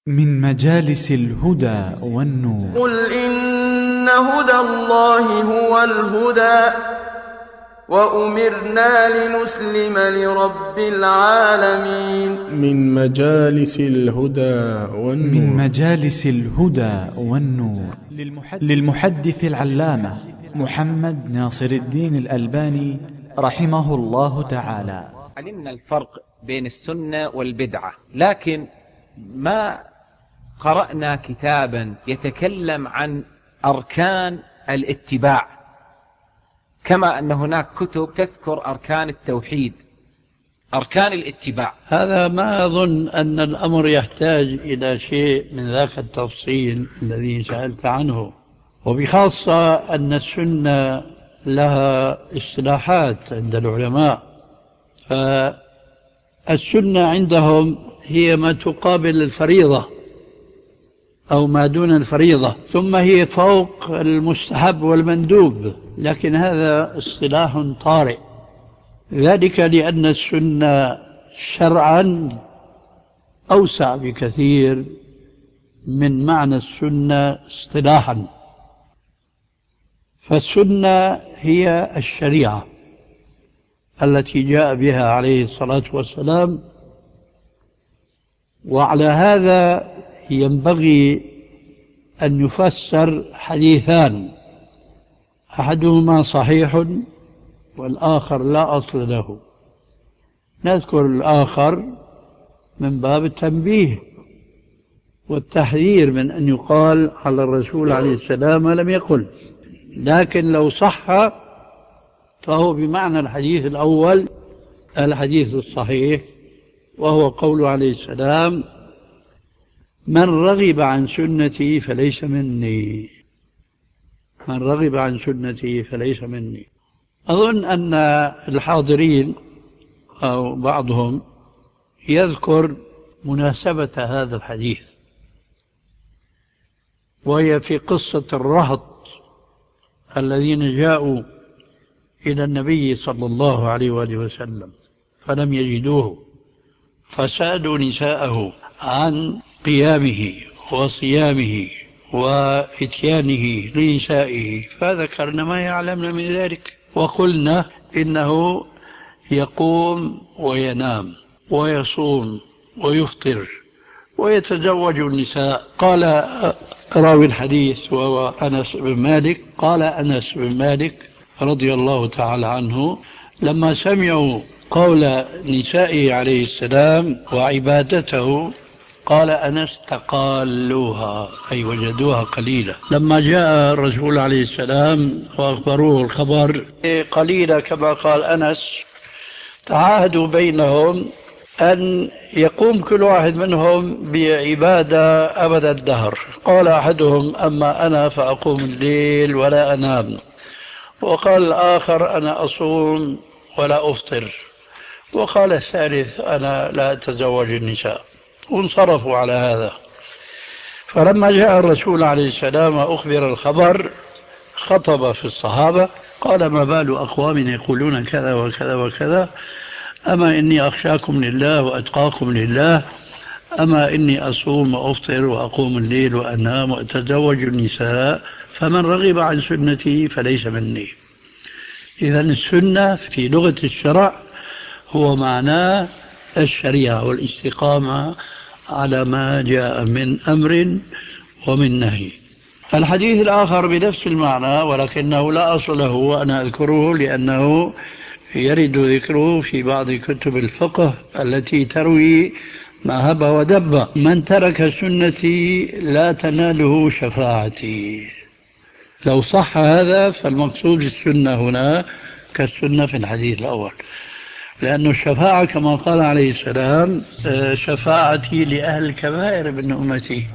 من مجالس الهدى والنور. قل إن هدى الله هو الهدى وأمرنا لنسلم لرب العالمين. من مجالس الهدى والنور. من مجالس الهدى والنور للمحدث العلامة محمد ناصر الدين الألباني رحمه الله تعالى. علمنا الفرق بين السنة والبدعة، لكن ما قرأنا كتابا يتكلم عن أركان الاتباع، كما أن هناك كتب تذكر أركان التوحيد، أركان الاتباع. هذا ما أظن أن الأمر يحتاج إلى شيء من ذاك التفصيل الذي سألت عنه، وبخاصة أن السنة لها اصطلاحات عند العلماء. فالسنة عندهم هي ما تقابل الفريضة أو ما دون الفريضة، ثم هي فوق المستحب والمندوب، لكن هذا اصطلاح طارئ، ذلك لأن السنة شرعا أوسع بكثير من معنى السنة اصطلاحا. فالسنة هي الشريعة التي جاء بها عليه الصلاة والسلام، وعلى هذا ينبغي أن يفسر حديثان، أحدهما صحيح والآخر لا أصل له. نذكر الآخر من باب التنبيه والتحذير من أن يقال على الرسول عليه السلام ما لم يقل، لكن لو صح فهو بمعنى الحديث الأول، الحديث الصحيح، وهو قول عليه السلام: من رغب عن سنتي فليس مني. من رغب عن سنتي فليس مني. أظن أن الحاضرين أو بعضهم يذكر مناسبة هذا الحديث، وهي في قصة الرهط الذين جاءوا إلى النبي صلى الله عليه وآله وسلم فلم يجدوه، فسألوا نساءه عن قيامه وصيامه وإتيانه لنسائه، فذكرنا ما يعلمن من ذلك، وقلنا إنه يقوم وينام ويصوم ويفطر ويتزوج النساء. قال راوي الحديث وهو أنس بن مالك، قال أنس بن مالك رضي الله تعالى عنه: لما سمعوا قول نسائه عليه السلام وعبادته، قال أنس: تقالوها، أي وجدوها قليلة. لما جاء الرسول عليه السلام وأخبروه الخبر قليلة كما قال أنس، تعاهدوا بينهم أن يقوم كل واحد منهم بعبادة أبد الدهر. قال أحدهم: أما أنا فأقوم الليل ولا أنام. وقال الآخر: أنا أصوم ولا أفطر. وقال الثالث: أنا لا أتزوج النساء. وانصرفوا على هذا. فلما جاء الرسول عليه السلام وأخبر الخبر، خطب في الصحابة قال: ما بال أقوام يقولون كذا وكذا وكذا، أما إني أخشاكم لله وأتقاكم لله، أما إني أصوم وأفطر وأقوم الليل وأنام وأتزوج النساء، فمن رغب عن سنتي فليس مني. إذن السنة في لغة الشرع هو معناه الشريعة والاستقامة على ما جاء من أمر ومن نهي. الحديث الآخر بنفس المعنى ولكنه لا أصل له، وأنا أذكره لأنه يرد ذكره في بعض كتب الفقه التي تروي ما هب ودب: من ترك سنتي لا تناله شفاعتي. لو صح هذا فالمقصود السنة هنا كالسنة في الحديث الأول، لأن الشفاعة كما قال عليه السلام: شفاعتي لأهل الكبائر من أمتي.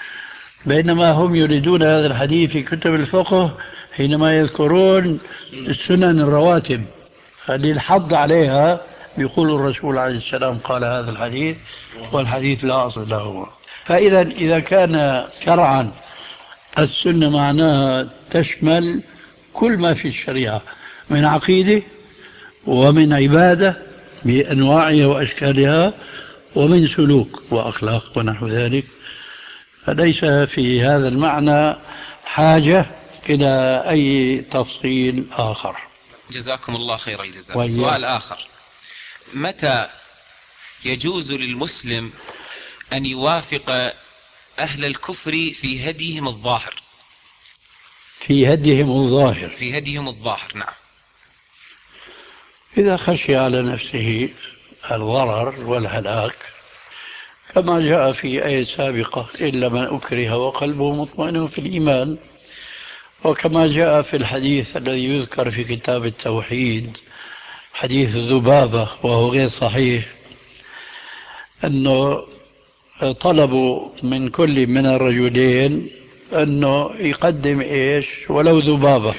بينما هم يريدون هذا الحديث في كتب الفقه حينما يذكرون السنن الرواتب للحض عليها، يقول الرسول عليه السلام قال هذا الحديث، والحديث لا أصل له. فإذا كان شرعا السنة معناها تشمل كل ما في الشريعة من عقيدة ومن عبادة بأنواعها وأشكالها، ومن سلوك وأخلاق ونحو ذلك، فليس في هذا المعنى حاجة إلى أي تفصيل آخر. جزاكم الله خير الجزاء. سؤال آخر: متى يجوز للمسلم أن يوافق أهل الكفر في هديهم الظاهر؟ في هديهم الظاهر. في هديهم الظاهر، نعم. إذا خشي على نفسه الضرر والهلاك، كما جاء في آية سابقة: إلا من أكره وقلبه مطمئن في الإيمان. وكما جاء في الحديث الذي يذكر في كتاب التوحيد، حديث ذبابة وهو غير صحيح، أنه طلبوا من كل من الرجلين أنه يقدم إيش ولو ذبابة،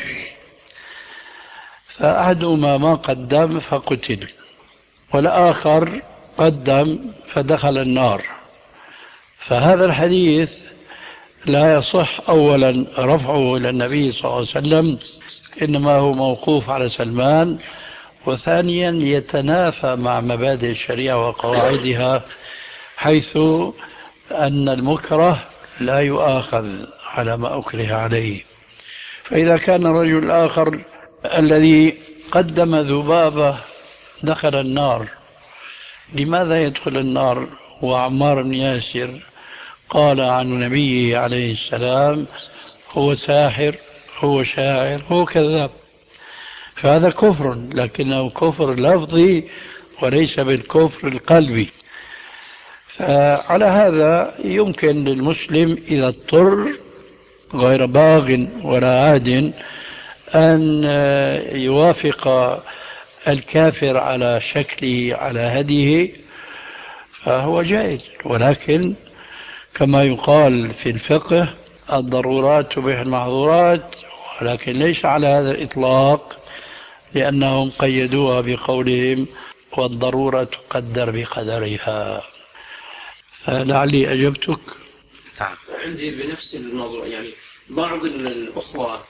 فأحدهما ما قدم فقتل، والآخر قدم فدخل النار. فهذا الحديث لا يصح أولا رفعه إلى النبي صلى الله عليه وسلم، إنما هو موقوف على سلمان، وثانيا يتنافى مع مبادئ الشريعة وقواعدها، حيث أن المكره لا يؤاخذ على ما أكره عليه. فإذا كان الرجل الآخر الذي قدم ذبابة دخل النار، لماذا يدخل النار وعمار بن ياسر قال عن النبي عليه السلام: هو ساحر، هو شاعر، هو كذاب؟ فهذا كفر، لكنه كفر لفظي وليس بالكفر القلبي. فعلى هذا يمكن للمسلم إذا اضطر غير باغ ولا عاد أن يوافق الكافر على شكله على هديه، فهو جائز. ولكن كما يقال في الفقه: الضرورات تبيح المحظورات، ولكن ليس على هذا الإطلاق، لأنهم قيدوها بقولهم: والضرورة تقدر بقدرها. فلعلي أجبتك. نعم. عندي بنفس الموضوع، يعني بعض الأخوة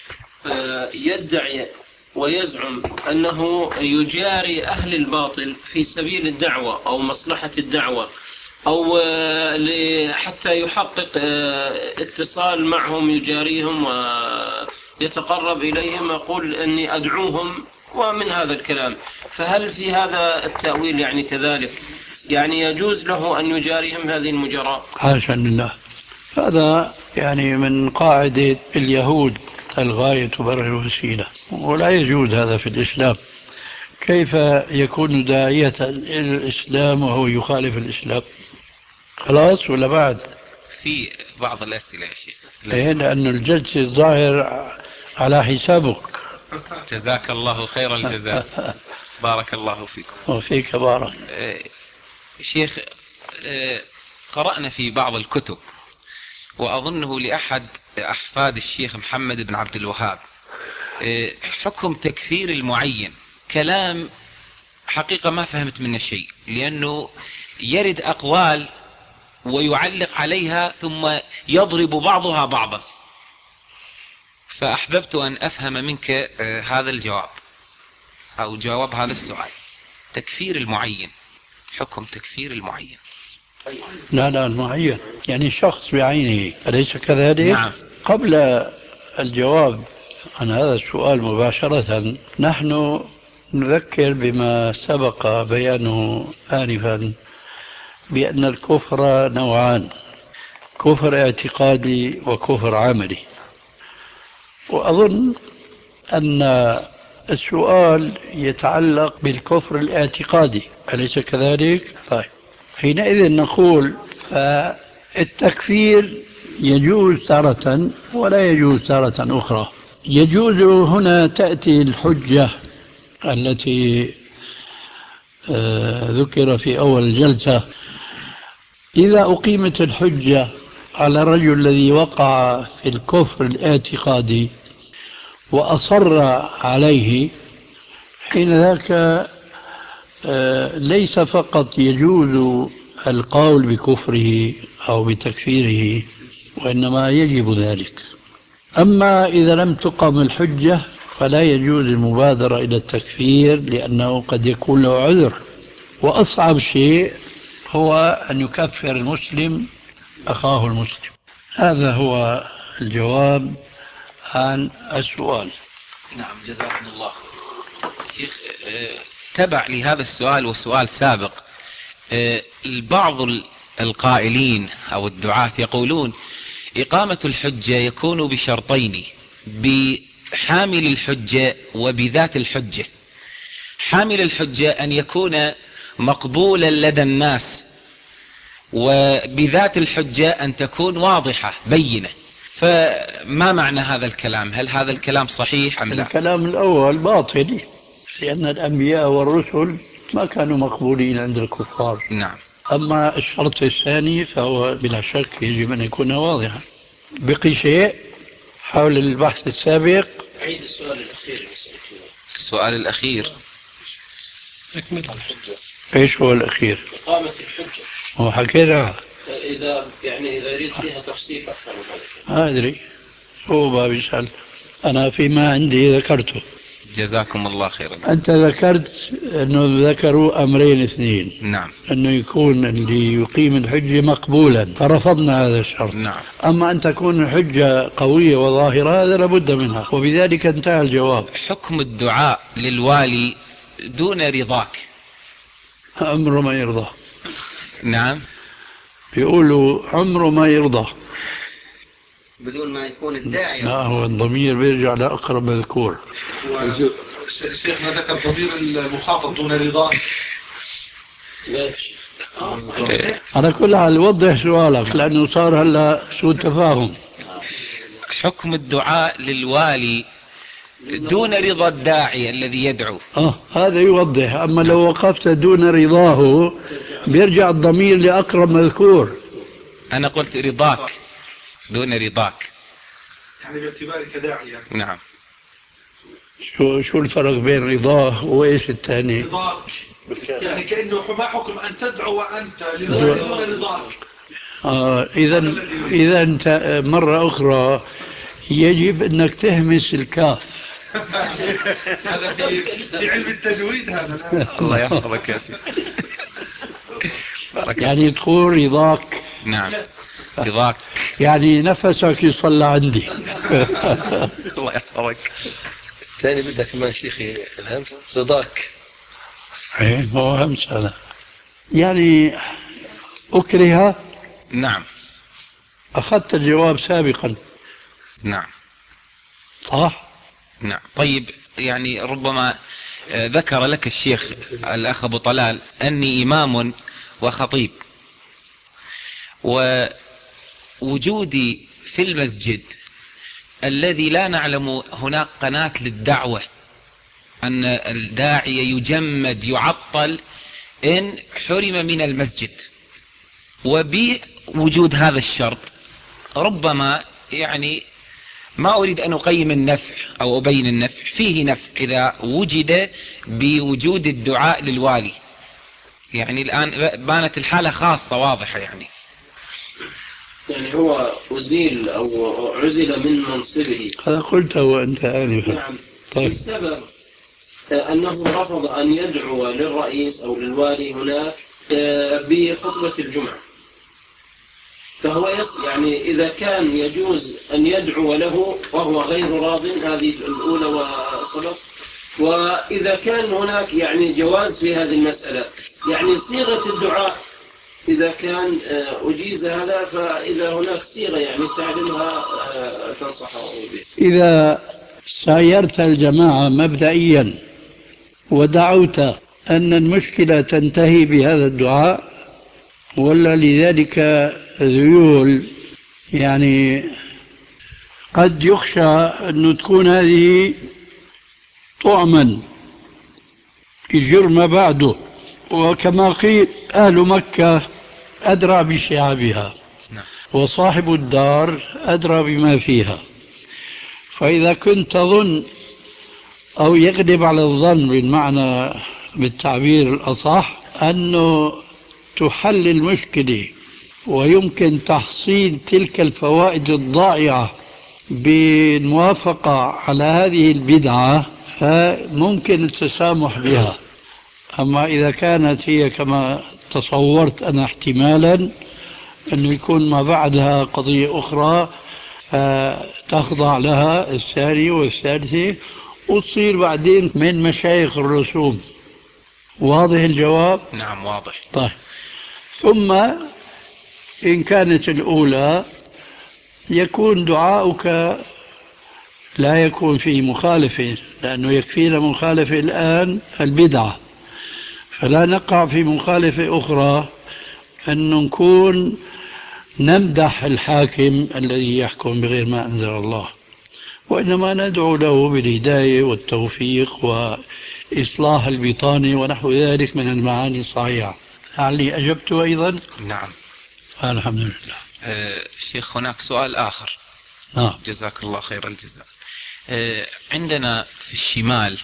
يدعي ويزعم أنه يجاري أهل الباطل في سبيل الدعوة أو مصلحة الدعوة، أو حتى يحقق اتصال معهم، يجاريهم ويتقرب إليهم، يقول أني أدعوهم ومن هذا الكلام. فهل في هذا التأويل يعني كذلك، يعني يجوز له أن يجاريهم هذه المجاراة؟ حاشا لله، هذا يعني من قاعدة اليهود: الغاية تبرر الوسيلة، ولا يجوز هذا في الإسلام. كيف يكون داعية إلى الإسلام وهو يخالف الإسلام؟ خلاص ولا بعد؟ في بعض الأسئلة يا شيخ. لأن الجلسة الظاهر على حسابك. جزاك الله خير الجزاء. بارك الله فيكم. وفيك بارك. شيخ، قرأنا في بعض الكتب، وأظنه لأحد أحفاد الشيخ محمد بن عبد الوهاب، حكم تكفير المعين. كلام حقيقة ما فهمت منه شيء، لأنه يرد أقوال ويعلق عليها ثم يضرب بعضها بعضا، فأحببت أن أفهم منك هذا الجواب أو جواب هذا السؤال: تكفير المعين، حكم تكفير المعين. لا المعين يعني شخص بعينه، أليس كذلك؟ نعم. قبل الجواب عن هذا السؤال مباشرة، نحن نذكر بما سبق بيانه آنفا، بأن الكفر نوعان: كفر اعتقادي وكفر عملي. وأظن أن السؤال يتعلق بالكفر الاعتقادي، أليس كذلك؟ طيب، حينئذ نقول فالتكفير يجوز تارة ولا يجوز تارة أخرى. يجوز هنا تأتي الحجة التي ذكر في أول الجلسة. إذا أقيمت الحجة على الرجل الذي وقع في الكفر الاعتقادي وأصر عليه، حين ذاك ليس فقط يجوز القول بكفره أو بتكفيره، وإنما يجب ذلك. أما إذا لم تقم الحجة فلا يجوز المبادرة إلى التكفير، لأنه قد يكون له عذر. وأصعب شيء هو أن يكفر المسلم أخاه المسلم. هذا هو الجواب عن السؤال. نعم جزاكم الله. شيخ تبع لهذا السؤال وسؤال سابق، البعض القائلين أو الدعاة يقولون إقامة الحجة يكون بشرطين: بحامل الحجة وبذات الحجة. حامل الحجة أن يكون مقبولا لدى الناس، وبذات الحجة أن تكون واضحة بينة. فما معنى هذا الكلام؟ هل هذا الكلام صحيح أم لا؟ الكلام الأول باطل، لأن الأنبياء والرسل ما كانوا مقبولين عند الكفار. نعم. أما الشرط الثاني فهو بلا شك يجب أن يكون واضحا. بقي شيء حول البحث السابق؟ عيد السؤال الأخير. السؤال الأخير إيش هو الأخير؟ إقامة الحجة. هو حكينا إذا يريد فيها تفصيل أكثر من هذا. ما أدري، هو باب يسأل، أنا فيما عندي ذكرته. جزاكم الله خيرا. أنت ذكرت أنه ذكروا أمرين اثنين. نعم. أنه يكون اللي يقيم الحجة مقبولا، فرفضنا هذا الشرط. نعم. أما أن تكون الحجة قوية وظاهرة هذا لابد منها، وبذلك انتهى الجواب. حكم الدعاء للوالي دون رضاك؟ عمره ما يرضى. نعم. يقولوا عمره ما يرضى بدون ما يكون الداعي. لا، هو الضمير بيرجع لأقرب مذكور. شيخنا ذكر ضمير المخاطب دون رضاه. على كل حال وضح سؤالك، لأنه صار هلا سوء تفاهم. حكم الدعاء للوالي دون رضا الداعي الذي يدعو. هذا يوضح. أما لو وقفت دون رضاه بيرجع الضمير لأقرب مذكور. أنا قلت رضاك دون رضاك، يعني باعتبارك داعي يعني. نعم. شو الفرق بين رضاه وإيش الثاني؟ رضاك يعني كأنه ما حكم أن تدعو وأنت للوالي دون رضاك. إذا أنت مرة أخرى يجب أنك تهمس الكاف. هذا في علم التجويد هذا. الله يحفظك يا سيدي. يعني تقول رضاك. نعم رضاك، يعني نفسك يصلى عندي. الله يحفظك. الثاني بدك كمان شيخي الهمس رضاك. ايه هو همس هذا، يعني أكره. نعم. أخذت الجواب سابقا. نعم صح. نعم. طيب يعني ربما ذكر لك الشيخ الأخ أبو طلال أني إمام وخطيب، ووجودي في المسجد الذي لا نعلم هناك قناة للدعوة، أن الداعي يجمد يعطل إن حرم من المسجد، وبوجود هذا الشرط ربما يعني ما أريد أن أقيم النفع أو أبين النفع، فيه نفع إذا وجد بوجود الدعاء للوالي. يعني الآن بانت الحالة خاصة واضحة يعني هو أزيل أو عزل من منصبه. هذا قلته وأنت آنفا. نعم. طيب. السبب أنه رفض أن يدعو للرئيس أو للوالي هناك بخطبة الجمعة، فهو يعني إذا كان يجوز أن يدعو له وهو غير راض، هذه الأولى وصلت. وإذا كان هناك يعني جواز في هذه المسألة، يعني صيغة الدعاء إذا كان أجيز هذا، فإذا هناك صيغة يعني تعلمها تنصحه به. إذا سايرت الجماعة مبدئيا ودعوت أن المشكلة تنتهي بهذا الدعاء، ولا لذلك ذيول، يعني قد يخشى أن تكون هذه طعما يجر ما بعده، وكما قيل أهل مكة أدرى بشعابها وصاحب الدار أدرى بما فيها. فإذا كنت تظن أو يغلب على الظن بالمعنى بالتعبير الأصح أنه تحل المشكلة ويمكن تحصيل تلك الفوائد الضائعة بالموافقة على هذه البدعة، فممكن التسامح بها. أما إذا كانت هي كما تصورت أنا احتمالا أنه يكون ما بعدها قضية أخرى تخضع لها الثانية والثالثة وتصير بعدين من مشايخ الرسوم. واضح الجواب؟ نعم واضح. طيب، ثم إن كانت الأولى يكون دعاؤك لا يكون فيه مخالفة، لأنه يكفينا مخالفة الآن البدعة، فلا نقع في مخالفة أخرى أن نكون نمدح الحاكم الذي يحكم بغير ما أنزل الله، وإنما ندعو له بالهداية والتوفيق وإصلاح البطانة ونحو ذلك من المعاني الصحيحة. لعلي أجبت أيضا؟ نعم الحمد لله. شيخ هناك سؤال آخر. نعم. جزاك الله خير الجزاء. عندنا في الشمال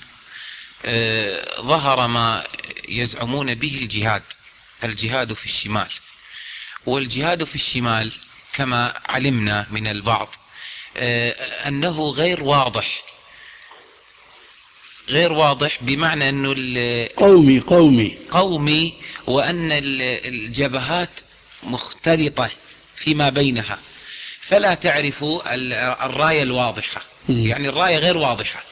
ظهر ما يزعمون به الجهاد في الشمال، والجهاد في الشمال كما علمنا من البعض أنه غير واضح بمعنى أنه قومي وأن الجبهات مختلطة فيما بينها، فلا تعرف الراية الواضحة، يعني الراية غير واضحة.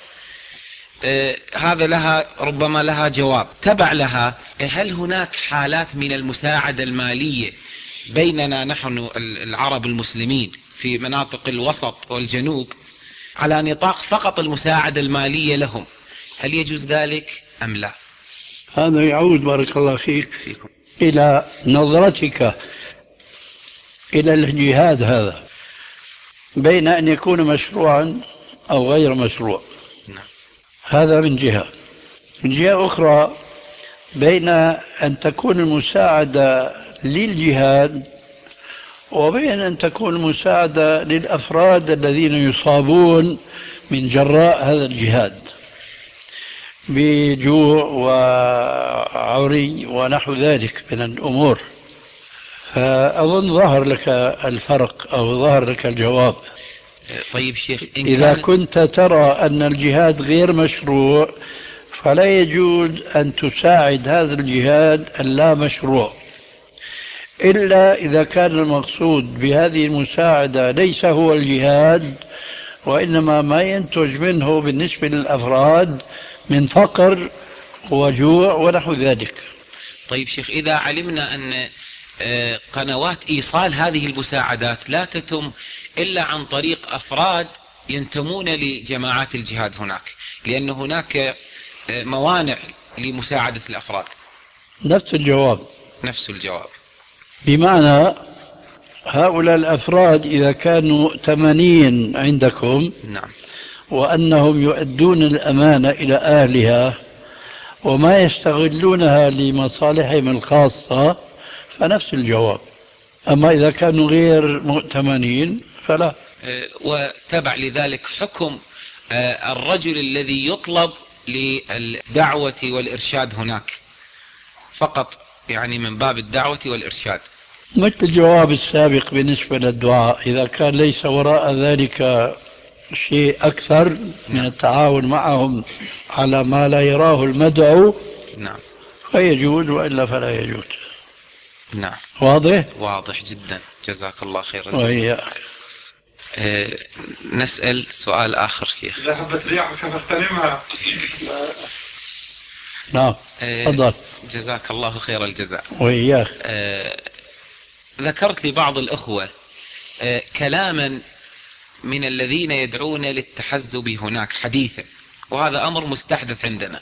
هذا ربما لها جواب تبع لها. هل هناك حالات من المساعدة المالية بيننا نحن العرب المسلمين في مناطق الوسط والجنوب على نطاق فقط المساعدة المالية لهم؟ هل يجوز ذلك أم لا؟ هذا يعود بارك الله فيك إلى نظرتك إلى الجهاد هذا بين أن يكون مشروعا أو غير مشروع. هذا من جهة. من جهة أخرى بين أن تكون المساعدة للجهاد وبين أن تكون المساعدة للأفراد الذين يصابون من جراء هذا الجهاد بجوع وعري ونحو ذلك من الأمور. فأظن ظهر لك الفرق أو ظهر لك الجواب. طيب شيخ، إذا كنت ترى أن الجهاد غير مشروع فلا يجوز أن تساعد هذا الجهاد اللا مشروع، إلا إذا كان المقصود بهذه المساعدة ليس هو الجهاد وإنما ما ينتج منه بالنسبة للأفراد من فقر وجوع ونحو ذلك. طيب شيخ، إذا علمنا أن قنوات إيصال هذه المساعدات لا تتم إلا عن طريق أفراد ينتمون لجماعات الجهاد هناك، لأن هناك موانع لمساعدة الأفراد. نفس الجواب. بمعنى هؤلاء الأفراد إذا كانوا 80 عندكم، نعم، وأنهم يؤدون الأمانة إلى أهلها وما يستغلونها لمصالحهم الخاصة فنفس الجواب. أما إذا كانوا غير مؤتمنين فلا. وتبع لذلك حكم الرجل الذي يطلب للدعوة والإرشاد هناك فقط، يعني من باب الدعوة والإرشاد، مثل الجواب السابق بالنسبة للدعاء. إذا كان ليس وراء ذلك شيء أكثر من التعاون معهم على ما لا يراه المدعو، نعم، فيجوز، وإلا فلا يجوز. نعم، واضح جدا. جزاك الله خير. وإياك. نسأل سؤال آخر شيخ. إذا حبت رياحك فاغتنمها. نعم، تفضل. جزاك الله خير الجزاء. وإياك. ذكرت لبعض الأخوة كلاما من الذين يدعون للتحزب هناك حديثا، وهذا أمر مستحدث عندنا،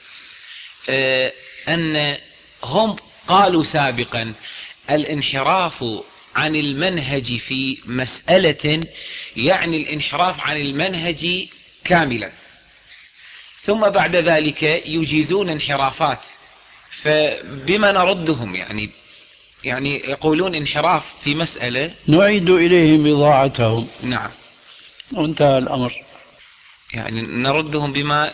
أن هم قالوا سابقا الانحراف عن المنهج في مسألة يعني الانحراف عن المنهج كاملا، ثم بعد ذلك يجيزون انحرافات. فبما نردهم؟ يعني يقولون انحراف في مسألة نعيد إليهم بضاعتهم. نعم، وانتهى الأمر. يعني نردهم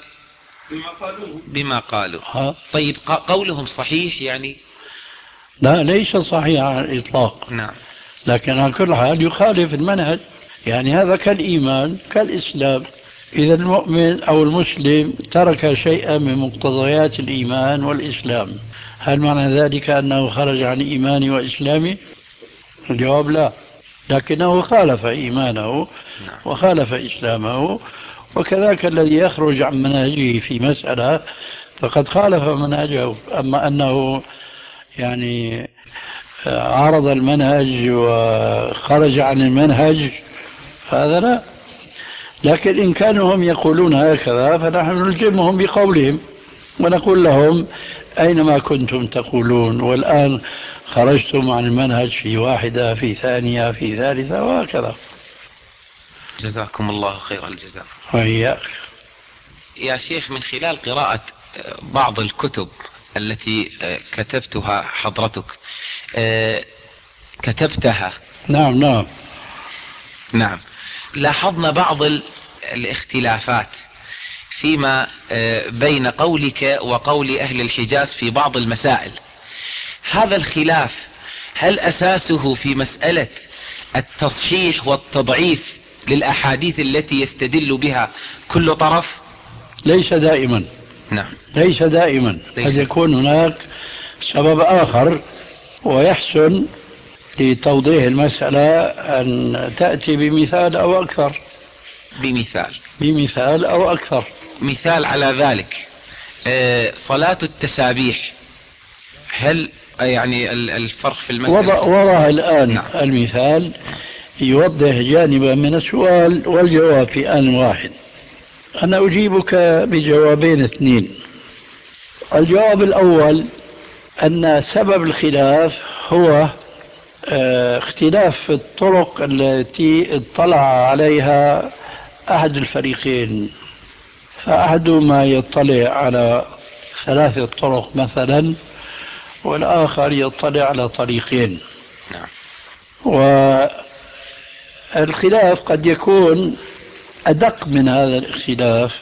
بما قالوا. طيب قولهم صحيح يعني؟ لا، ليس صحيح على الإطلاق. نعم، لكن على كل حال يخالف المنهج. يعني هذا كالإيمان كالإسلام. إذا المؤمن أو المسلم ترك شيئا من مقتضيات الإيمان والإسلام، هل معنى ذلك أنه خرج عن إيماني وإسلامي؟ الجواب لا، لكنه خالف إيمانه وخالف إسلامه، وكذلك الذي يخرج عن منهجه في مسألة فقد خالف منهجه. أما أنه يعني عارض المنهج وخرج عن المنهج هذا لا. لكن إن كانوا هم يقولون هكذا فنحن نلزمهم بقولهم ونقول لهم أينما كنتم تقولون والآن خرجتم عن المنهج في واحدة في ثانية في ثالثة وهكذا. جزاكم الله خير الجزاء. وإياك يا شيخ، من خلال قراءة بعض الكتب التي كتبتها حضرتك كتبتها. نعم لاحظنا بعض الاختلافات فيما بين قولك وقول أهل الحجاز في بعض المسائل. هذا الخلاف هل أساسه في مسألة التصحيح والتضعيف للأحاديث التي يستدل بها كل طرف؟ ليس دائما. نعم، ليس دائما، قد يكون هناك سبب آخر، ويحسن لتوضيح المسألة أن تأتي بمثال أو أكثر. بمثال أو أكثر. مثال على ذلك صلاة التسابيح، هل يعني الفرق في المسألة؟ وضع الآن المثال يوضح جانبا من السؤال والجواب في آن واحد. أنا أجيبك بجوابين اثنين. الجواب الأول أن سبب الخلاف هو اختلاف الطرق التي اطلع عليها أحد الفريقين، فأحدهما يطلع على 3 طرق مثلا، والآخر يطلع على طريقين. والخلاف قد يكون أدق من هذا الاختلاف،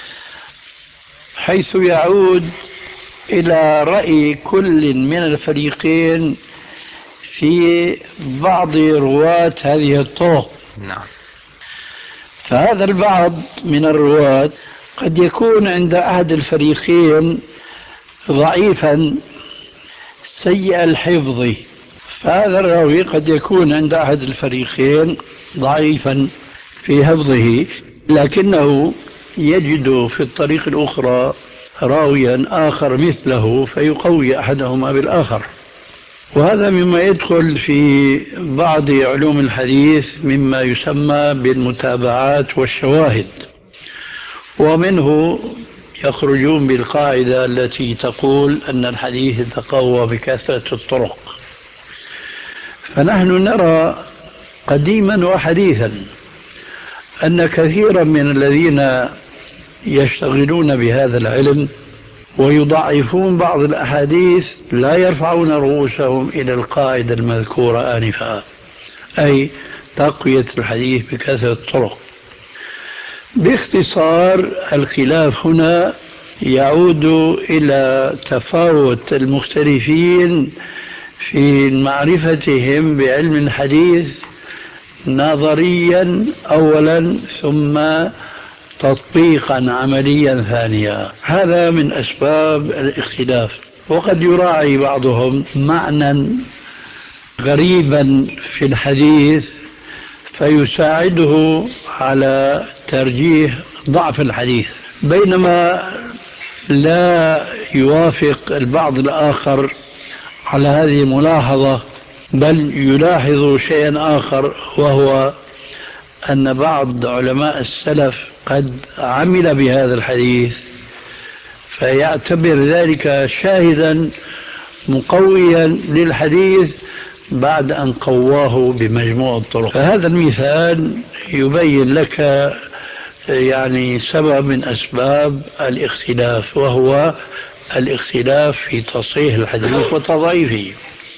حيث يعود إلى رأي كل من الفريقين في بعض رواة هذه الطرق. فهذا البعض من الرواة قد يكون عند أحد الفريقين ضعيفا سيء الحفظ، فهذا الراوي قد يكون عند أحد الفريقين ضعيفا في حفظه، لكنه يجد في الطريق الأخرى راويا آخر مثله فيقوي أحدهما بالآخر. وهذا مما يدخل في بعض علوم الحديث مما يسمى بالمتابعات والشواهد، ومنه يخرجون بالقاعدة التي تقول أن الحديث يتقوى بكثرة الطرق. فنحن نرى قديما وحديثا أن كثيرا من الذين يشتغلون بهذا العلم ويضعفون بعض الأحاديث لا يرفعون رؤوسهم إلى القاعدة المذكورة آنفا، أي تقوية الحديث بكثرة الطرق. باختصار الخلاف هنا يعود إلى تفاوت المختلفين في معرفتهم بعلم الحديث نظريا أولا ثم تطبيقا عمليا ثانيا. هذا من أسباب الاختلاف. وقد يراعي بعضهم معنى غريبا في الحديث فيساعده على ترجيح ضعف الحديث، بينما لا يوافق البعض الآخر على هذه الملاحظة، بل يلاحظ شيئا آخر، وهو أن بعض علماء السلف قد عمل بهذا الحديث فيعتبر ذلك شاهدا مقويا للحديث بعد أن قواه بمجموع الطرق. فهذا المثال يبين لك يعني سبب من أسباب الاختلاف، وهو الاختلاف في تصحيح الحديث وتضعيفه.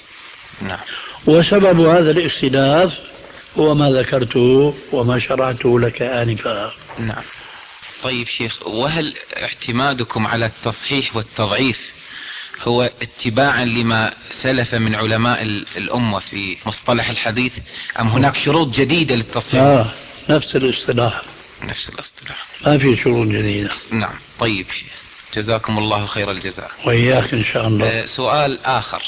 وسبب هذا الاختلاف هو ما ذكرته وما شرعته لك آنفا. نعم. طيب شيخ، وهل اعتمادكم على التصحيح والتضعيف هو اتباعا لما سلف من علماء الأمة في مصطلح الحديث، أم هناك شروط جديدة للتصحيح؟ نفس الاصطلاح. نفس الاصطلاح، ما في شروط جديدة. نعم. طيب شيخ، جزاكم الله خير الجزاء. وإياك إن شاء الله. سؤال آخر،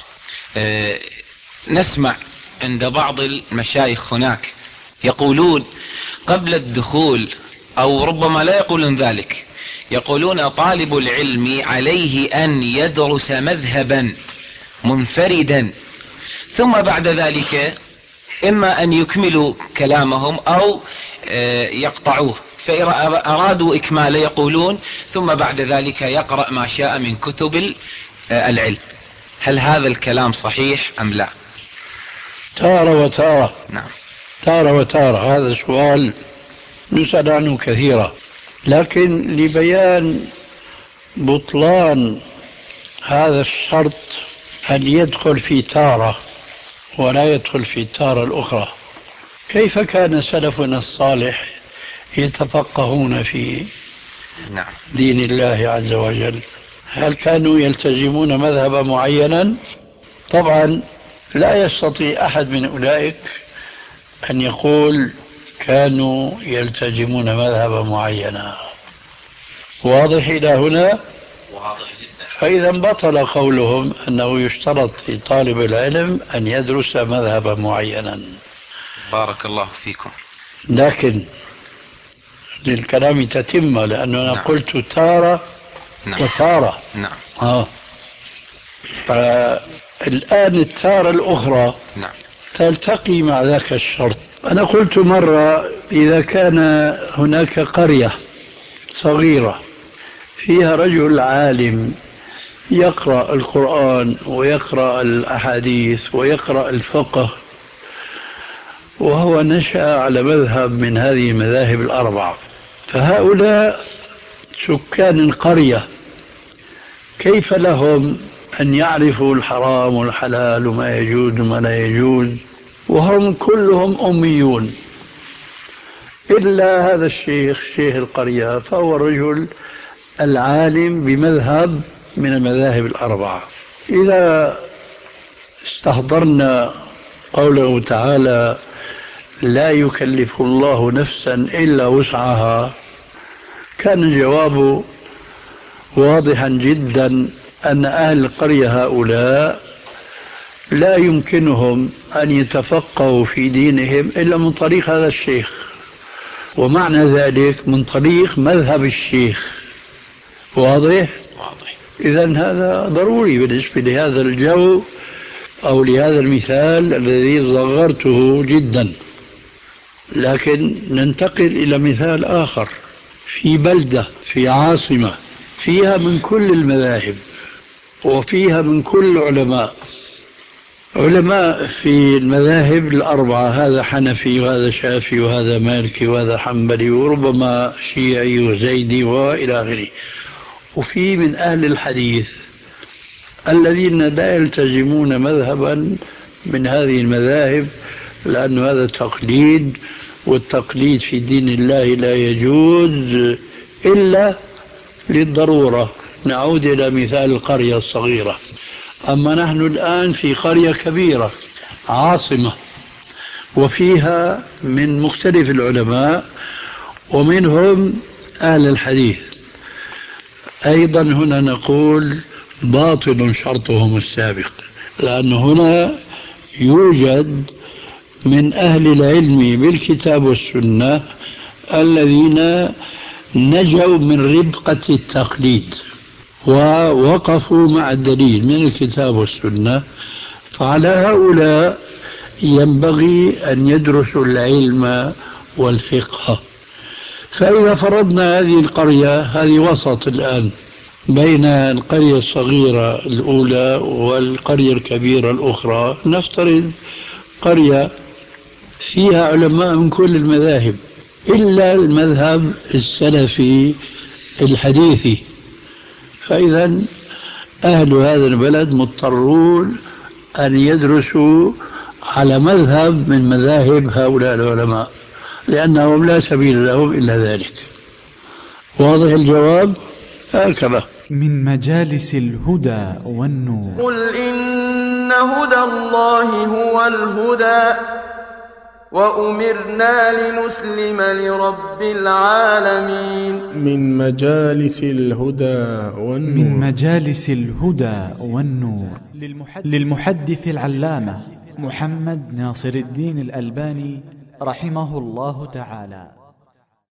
نسمع عند بعض المشايخ هناك يقولون قبل الدخول، أو ربما لا يقولون ذلك، يقولون طالب العلم عليه أن يدرس مذهبا منفردا، ثم بعد ذلك إما أن يكملوا كلامهم أو يقطعوه، فإذا أرادوا إكماله يقولون ثم بعد ذلك يقرأ ما شاء من كتب العلم. هل هذا الكلام صحيح أم لا؟ تارة وتارة. نعم. تارة وتارة، هذا سؤال نسأل عنه كثيرا، لكن لبيان بطلان هذا الشرط أن يدخل في تارة ولا يدخل في التارة الأخرى. كيف كان سلفنا الصالح يتفقهون في دين الله عز وجل؟ هل كانوا يلتزمون مذهبا معينا؟ طبعا لا يستطيع أحد من أولئك أن يقول كانوا يلتزمون مذهبا معينا. واضح إلى هنا؟ واضح جدا. فإذا بطل قولهم أنه يشترط لطالب العلم أن يدرس مذهبا معينا. بارك الله فيكم. لكن للكلام تتمة، لأنه أنا قلت تارة وتارة. نعم. فالآن التارة الأخرى تلتقي مع ذاك الشرط. أنا قلت مرة إذا كان هناك قرية صغيرة فيها رجل عالم يقرأ القرآن ويقرأ الأحاديث ويقرأ الفقه، وهو نشأ على مذهب من هذه المذاهب الأربعة، فهؤلاء سكان القرية كيف لهم أن يعرفوا الحرام والحلال وما يجوز وما لا يجوز وهم كلهم أميون، إلا هذا الشيخ شيخ القرية فهو الرجل العالم بمذهب من المذاهب الأربعة. إذا استحضرنا قوله تعالى لا يكلف الله نفسا إلا وسعها، كان الجواب واضحا جدا أن أهل القرية هؤلاء لا يمكنهم أن يتفقهوا في دينهم إلا من طريق هذا الشيخ، ومعنى ذلك من طريق مذهب الشيخ. واضح؟ إذن هذا ضروري بالنسبة لهذا الجو أو لهذا المثال الذي صغرته جدا. لكن ننتقل إلى مثال آخر، في بلدة في عاصمة فيها من كل المذاهب وفيها من كل علماء في المذاهب الأربعة، هذا حنفي وهذا شافعي وهذا مالكي وهذا حنبلي وربما شيعي وزيدي وإلى آخره، وفي من أهل الحديث الذين لا يلتزمون مذهبا من هذه المذاهب، لأن هذا تقليد، والتقليد في دين الله لا يجوز إلا للضرورة. نعود إلى مثال القرية الصغيرة. أما نحن الآن في قرية كبيرة عاصمة وفيها من مختلف العلماء ومنهم أهل الحديث، أيضا هنا نقول باطل شرطهم السابق، لأن هنا يوجد من أهل العلم بالكتاب والسنة الذين نجوا من ربقة التقليد ووقفوا مع الدليل من الكتاب والسنة، فعلى هؤلاء ينبغي أن يدرسوا العلم والفقه. فإذا فرضنا هذه القرية، هذه وسط الآن بين القرية الصغيرة الأولى والقرية الكبيرة الأخرى، نفترض قرية فيها علماء من كل المذاهب إلا المذهب السلفي الحديثي، فإذا أهل هذا البلد مضطرون أن يدرسوا على مذهب من مذاهب هؤلاء العلماء، لأنهم لا سبيل لهم إلا ذلك. واضح الجواب؟ هكذا. من مجالس الهدى والنور. قل إن هدى الله هو الهدى وأمرنا لنسلم لرب العالمين. من مجالس الهدى والنور. من مجالس الهدى والنور للمحدث العلامة محمد ناصر الدين الألباني رحمه الله تعالى.